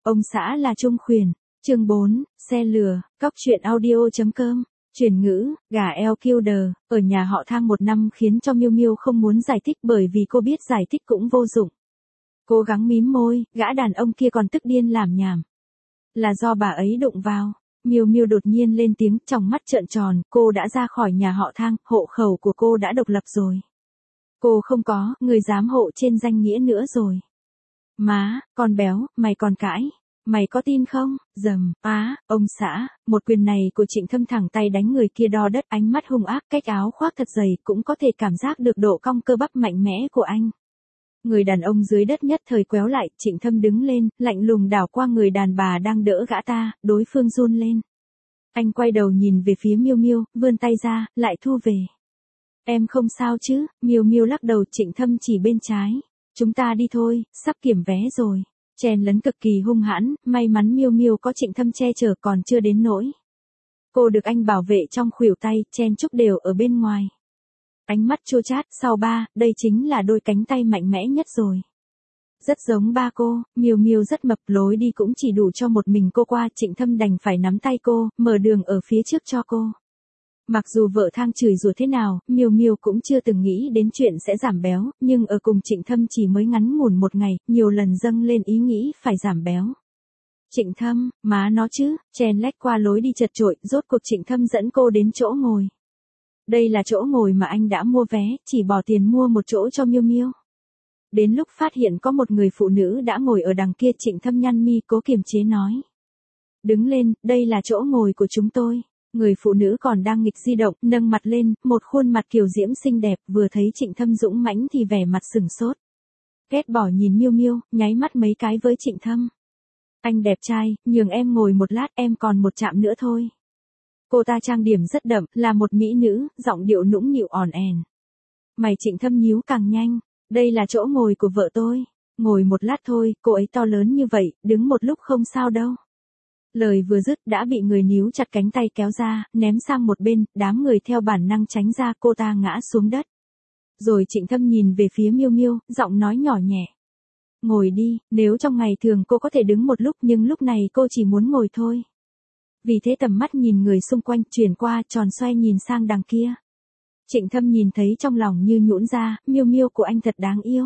Ông xã là Trung Khuyển. Chương 4, xe lừa, cóc truyện audio.com. Chuyển ngữ, gà Elkilder, ở nhà họ Thang 1 năm khiến cho Miu Miu không muốn giải thích bởi vì cô biết giải thích cũng vô dụng. Cố gắng mím môi, gã đàn ông kia còn tức điên làm nhảm. Là do bà ấy đụng vào. Miu Miu đột nhiên lên tiếng, trong mắt trợn tròn, cô đã ra khỏi nhà họ Thang, hộ khẩu của cô đã độc lập rồi. Cô không có, người giám hộ trên danh nghĩa nữa rồi. Má, con béo, mày còn cãi. Mày có tin không? Dầm, ông xã, một quyền này của Trịnh Thâm thẳng tay đánh người kia đo đất, ánh mắt hung ác, cách áo khoác thật dày, cũng có thể cảm giác được độ cong cơ bắp mạnh mẽ của anh. Người đàn ông dưới đất nhất thời quéo lại, Trịnh Thâm đứng lên, lạnh lùng đảo qua người đàn bà đang đỡ gã ta, đối phương run lên. Anh quay đầu nhìn về phía Miu Miu, vươn tay ra, lại thu về. Em không sao chứ? Miu Miu lắc đầu, Trịnh Thâm chỉ bên trái. Chúng ta đi thôi, sắp kiểm vé rồi. Chen lấn cực kỳ hung hãn, may mắn Miu Miu có Trịnh Thâm che chở còn chưa đến nỗi. Cô được anh bảo vệ trong khuỷu tay, chen chúc đều ở bên ngoài. Ánh mắt chua chát, sau ba, đây chính là đôi cánh tay mạnh mẽ nhất rồi. Rất giống ba cô, Miu Miu rất mập, lối đi cũng chỉ đủ cho một mình cô qua, Trịnh Thâm đành phải nắm tay cô, mở đường ở phía trước cho cô. Mặc dù vợ Thang chửi rủa thế nào, Miu Miu cũng chưa từng nghĩ đến chuyện sẽ giảm béo, nhưng ở cùng Trịnh Thâm chỉ mới ngắn ngủn một ngày, nhiều lần dâng lên ý nghĩ phải giảm béo. Trịnh Thâm, má nó chứ, chen lách qua lối đi chật chội, rốt cuộc Trịnh Thâm dẫn cô đến chỗ ngồi. Đây là chỗ ngồi mà anh đã mua vé, chỉ bỏ tiền mua một chỗ cho Miu Miu. Đến lúc phát hiện có một người phụ nữ đã ngồi ở đằng kia, Trịnh Thâm nhăn mi cố kiềm chế nói. Đứng lên, đây là chỗ ngồi của chúng tôi. Người phụ nữ còn đang nghịch di động, nâng mặt lên, một khuôn mặt kiều diễm xinh đẹp, vừa thấy Trịnh Thâm dũng mãnh thì vẻ mặt sừng sốt. Ghét bỏ nhìn Miu Miu, nháy mắt mấy cái với Trịnh Thâm. Anh đẹp trai, nhường em ngồi một lát, em còn một chạm nữa thôi. Cô ta trang điểm rất đậm, là một mỹ nữ, giọng điệu nũng nịu òn ẻn. Mày Trịnh Thâm nhíu càng nhanh, đây là chỗ ngồi của vợ tôi. Ngồi một lát thôi, cô ấy to lớn như vậy, đứng một lúc không sao đâu. Lời vừa dứt đã bị người níu chặt cánh tay kéo ra, ném sang một bên, đám người theo bản năng tránh ra, cô ta ngã xuống đất. Rồi Trịnh Thâm nhìn về phía Miu Miu, giọng nói nhỏ nhẹ. Ngồi đi, nếu trong ngày thường cô có thể đứng một lúc nhưng lúc này cô chỉ muốn ngồi thôi. Vì thế tầm mắt nhìn người xung quanh, chuyển qua, tròn xoay nhìn sang đằng kia. Trịnh Thâm nhìn thấy trong lòng như nhũn ra, Miu Miu của anh thật đáng yêu.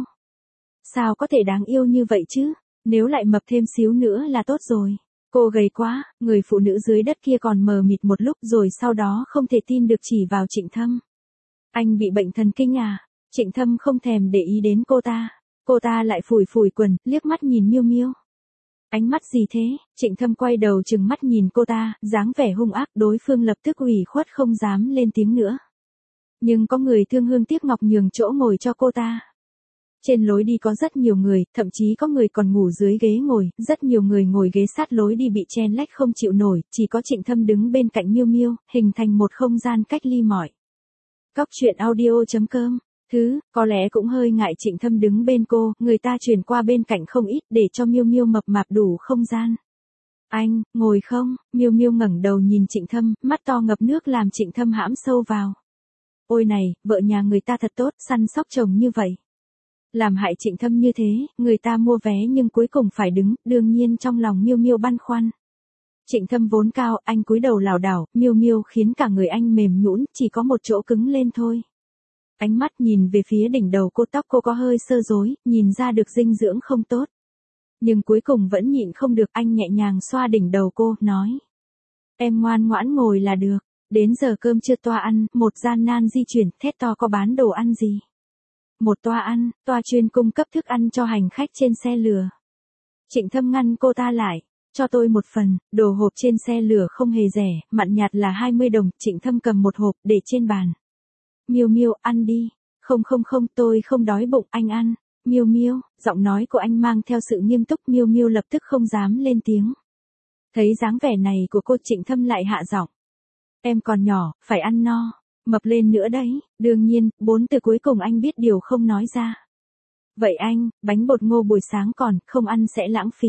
Sao có thể đáng yêu như vậy chứ, nếu lại mập thêm xíu nữa là tốt rồi. Cô gầy quá, người phụ nữ dưới đất kia còn mờ mịt một lúc rồi sau đó không thể tin được chỉ vào Trịnh Thâm. Anh bị bệnh thần kinh à? Trịnh Thâm không thèm để ý đến cô ta. Cô ta lại phủi phủi quần, liếc mắt nhìn Miu Miu. Ánh mắt gì thế? Trịnh Thâm quay đầu trừng mắt nhìn cô ta, dáng vẻ hung ác, đối phương lập tức ủy khuất không dám lên tiếng nữa. Nhưng có người thương hương tiếc ngọc nhường chỗ ngồi cho cô ta. Trên lối đi có rất nhiều người, thậm chí có người còn ngủ dưới ghế ngồi, rất nhiều người ngồi ghế sát lối đi bị chen lách không chịu nổi, chỉ có Trịnh Thâm đứng bên cạnh Miu Miu, hình thành một không gian cách ly mỏi. Cóc truyện audio.com. Có lẽ cũng hơi ngại Trịnh Thâm đứng bên cô, người ta chuyển qua bên cạnh không ít để cho Miu Miu mập mạp đủ không gian. Anh, ngồi không? Miu Miu ngẩng đầu nhìn Trịnh Thâm, mắt to ngập nước làm Trịnh Thâm hãm sâu vào. Ôi này, vợ nhà người ta thật tốt, săn sóc chồng như vậy. Làm hại Trịnh Thâm như thế, người ta mua vé nhưng cuối cùng phải đứng, đương nhiên trong lòng Miu Miu băn khoăn. Trịnh Thâm vốn cao, anh cúi đầu lảo đảo, Miu Miu khiến cả người anh mềm nhũn, chỉ có một chỗ cứng lên thôi. Ánh mắt nhìn về phía đỉnh đầu cô, tóc cô có hơi xơ rối, nhìn ra được dinh dưỡng không tốt. Nhưng cuối cùng vẫn nhịn không được, anh nhẹ nhàng xoa đỉnh đầu cô, nói. Em ngoan ngoãn ngồi là được, đến giờ cơm chưa toa ăn, một gian nan di chuyển, thét to có bán đồ ăn gì. Một toa ăn, toa chuyên cung cấp thức ăn cho hành khách trên xe lửa. Trịnh Thâm ngăn cô ta lại, cho tôi một phần, đồ hộp trên xe lửa không hề rẻ, mặn nhạt là 20 đồng, Trịnh Thâm cầm một hộp, để trên bàn. Miu Miu, ăn đi. Không, tôi không đói bụng, anh ăn. Miu Miu, giọng nói của anh mang theo sự nghiêm túc, Miu Miu lập tức không dám lên tiếng. Thấy dáng vẻ này của cô, Trịnh Thâm lại hạ giọng. Em còn nhỏ, phải ăn no. Mập lên nữa đấy, đương nhiên, 4 từ cuối cùng anh biết điều không nói ra. Vậy anh, bánh bột ngô buổi sáng còn, không ăn sẽ lãng phí.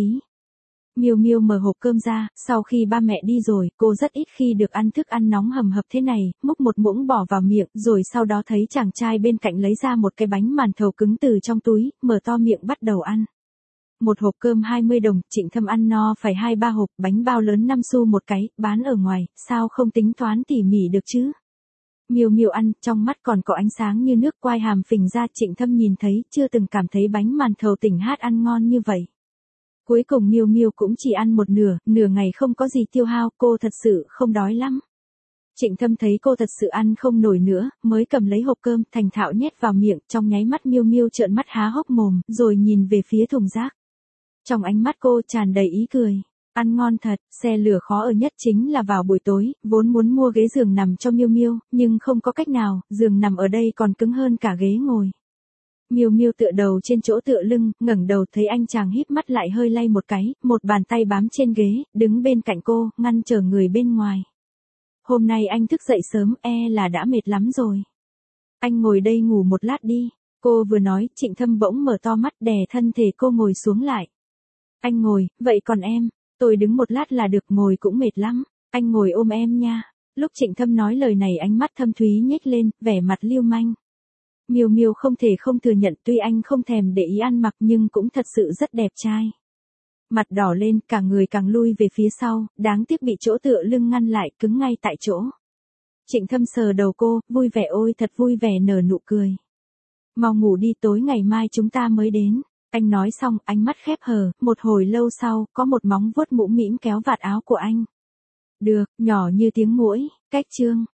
Miu Miu mở hộp cơm ra, sau khi ba mẹ đi rồi, cô rất ít khi được ăn thức ăn nóng hầm hập thế này, múc một muỗng bỏ vào miệng, rồi sau đó thấy chàng trai bên cạnh lấy ra một cái bánh màn thầu cứng từ trong túi, mở to miệng bắt đầu ăn. Một hộp cơm 20 đồng, Trịnh Thâm ăn no phải 2-3 hộp, bánh bao lớn 5 xu một cái, bán ở ngoài, sao không tính toán tỉ mỉ được chứ? Miêu Miêu ăn, trong mắt còn có ánh sáng như nước, quai hàm phình ra. Trịnh Thâm nhìn thấy, chưa từng cảm thấy bánh màn thầu tỉnh Hát ăn ngon như vậy. Cuối cùng Miêu Miêu cũng chỉ ăn một nửa, nửa ngày không có gì tiêu hao, cô thật sự không đói lắm. Trịnh Thâm thấy cô thật sự ăn không nổi nữa, mới cầm lấy hộp cơm, thành thạo nhét vào miệng, trong nháy mắt Miêu Miêu trợn mắt há hốc mồm, rồi nhìn về phía thùng rác. Trong ánh mắt cô tràn đầy ý cười. Ăn ngon thật, xe lửa khó ở nhất chính là vào buổi tối, vốn muốn mua ghế giường nằm cho Miêu Miêu, nhưng không có cách nào, giường nằm ở đây còn cứng hơn cả ghế ngồi. Miêu Miêu tựa đầu trên chỗ tựa lưng, ngẩng đầu thấy anh chàng híp mắt lại hơi lay một cái, một bàn tay bám trên ghế, đứng bên cạnh cô, ngăn trở người bên ngoài. Hôm nay anh thức dậy sớm, là đã mệt lắm rồi. Anh ngồi đây ngủ một lát đi. Cô vừa nói, Trịnh Thâm bỗng mở to mắt đè thân thể cô ngồi xuống lại. Anh ngồi, vậy còn em? Tôi đứng một lát là được, ngồi cũng mệt lắm. Anh ngồi ôm em nha. Lúc Trịnh Thâm nói lời này ánh mắt thâm thúy nhếch lên, vẻ mặt lưu manh. Miêu Miêu không thể không thừa nhận tuy anh không thèm để ý ăn mặc nhưng cũng thật sự rất đẹp trai. Mặt đỏ lên, cả người càng lui về phía sau, đáng tiếc bị chỗ tựa lưng ngăn lại, cứng ngay tại chỗ. Trịnh Thâm sờ đầu cô, vui vẻ, ôi thật vui vẻ, nở nụ cười. Mau ngủ đi, tối ngày mai chúng ta mới đến. Anh nói xong, ánh mắt khép hờ, một hồi lâu sau, có một móng vuốt mũm mĩm kéo vạt áo của anh. Được, nhỏ như tiếng muỗi, cách chương.